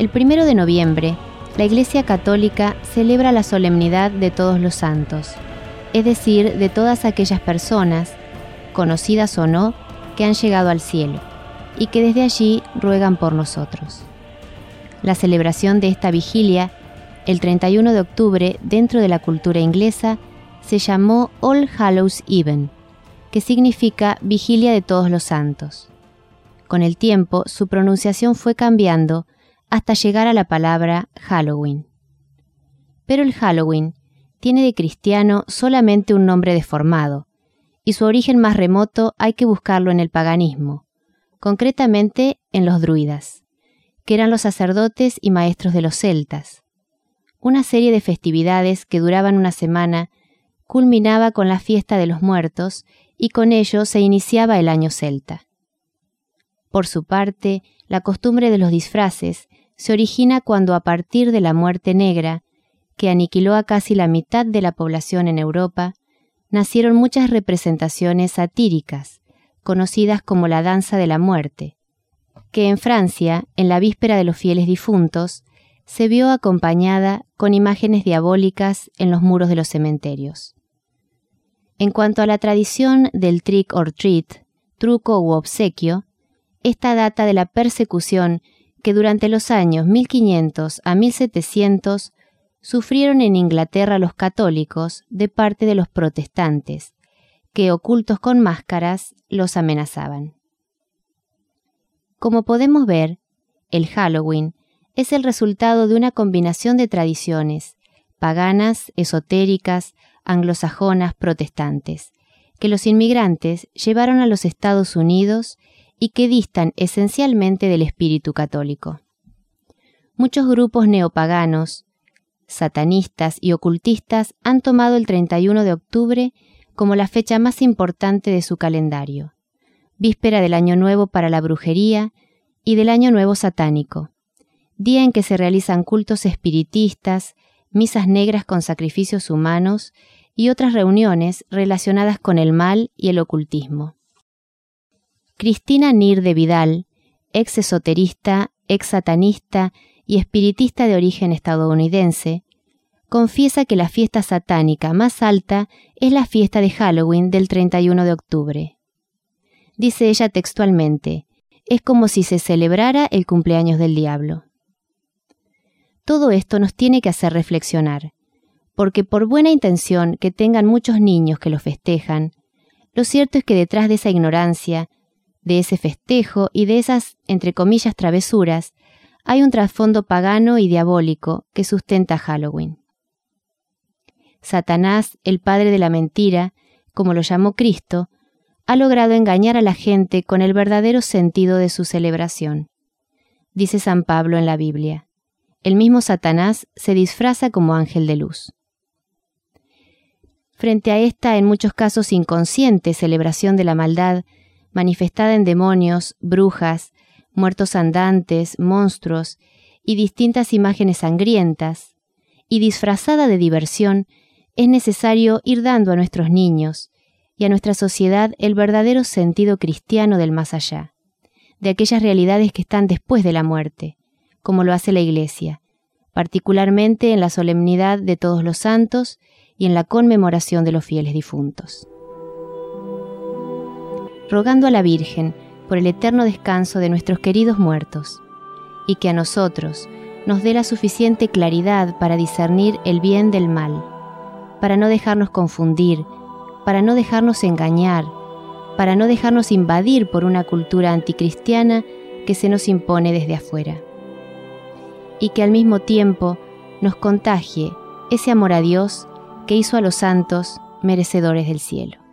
El 1 de noviembre, la Iglesia Católica celebra la solemnidad de todos los santos, es decir, de todas aquellas personas, conocidas o no, que han llegado al cielo y que desde allí ruegan por nosotros. La celebración de esta vigilia, el 31 de octubre, dentro de la cultura inglesa, se llamó All Hallows Even, que significa Vigilia de Todos los Santos. Con el tiempo, su pronunciación fue cambiando hasta llegar a la palabra Halloween. Pero el Halloween tiene de cristiano solamente un nombre deformado, y su origen más remoto hay que buscarlo en el paganismo, concretamente en los druidas, que eran los sacerdotes y maestros de los celtas. Una serie de festividades que duraban una semana culminaba con la fiesta de los muertos y con ello se iniciaba el año celta. Por su parte, la costumbre de los disfraces se origina cuando a partir de la muerte negra, que aniquiló a casi la mitad de la población en Europa, nacieron muchas representaciones satíricas, conocidas como la danza de la muerte, que en Francia, en la víspera de los fieles difuntos, se vio acompañada con imágenes diabólicas en los muros de los cementerios. En cuanto a la tradición del trick or treat, truco u obsequio, esta data de la persecución que durante los años 1500 a 1700 sufrieron en Inglaterra los católicos de parte de los protestantes, que, ocultos con máscaras, los amenazaban. Como podemos ver, el Halloween es el resultado de una combinación de tradiciones paganas, esotéricas, anglosajonas, protestantes, que los inmigrantes llevaron a los Estados Unidos y que distan esencialmente del espíritu católico. Muchos grupos neopaganos, satanistas y ocultistas han tomado el 31 de octubre como la fecha más importante de su calendario, víspera del Año Nuevo para la brujería y del Año Nuevo satánico, día en que se realizan cultos espiritistas, misas negras con sacrificios humanos y otras reuniones relacionadas con el mal y el ocultismo. Cristina Nir de Vidal, ex esoterista, ex satanista y espiritista de origen estadounidense, confiesa que la fiesta satánica más alta es la fiesta de Halloween del 31 de octubre. Dice ella textualmente, es como si se celebrara el cumpleaños del diablo. Todo esto nos tiene que hacer reflexionar, porque por buena intención que tengan muchos niños que lo festejan, lo cierto es que detrás de esa ignorancia, de ese festejo y de esas, entre comillas, travesuras, hay un trasfondo pagano y diabólico que sustenta Halloween. Satanás, el padre de la mentira, como lo llamó Cristo, ha logrado engañar a la gente con el verdadero sentido de su celebración. Dice San Pablo en la Biblia, el mismo Satanás se disfraza como ángel de luz. Frente a esta, en muchos casos inconsciente, celebración de la maldad, manifestada en demonios, brujas, muertos andantes, monstruos y distintas imágenes sangrientas, y disfrazada de diversión, es necesario ir dando a nuestros niños y a nuestra sociedad el verdadero sentido cristiano del más allá, de aquellas realidades que están después de la muerte, como lo hace la Iglesia, particularmente en la solemnidad de todos los santos y en la conmemoración de los fieles difuntos. Rogando a la Virgen por el eterno descanso de nuestros queridos muertos, y que a nosotros nos dé la suficiente claridad para discernir el bien del mal, para no dejarnos confundir, para no dejarnos engañar, para no dejarnos invadir por una cultura anticristiana que se nos impone desde afuera. Y que al mismo tiempo nos contagie ese amor a Dios que hizo a los santos merecedores del cielo.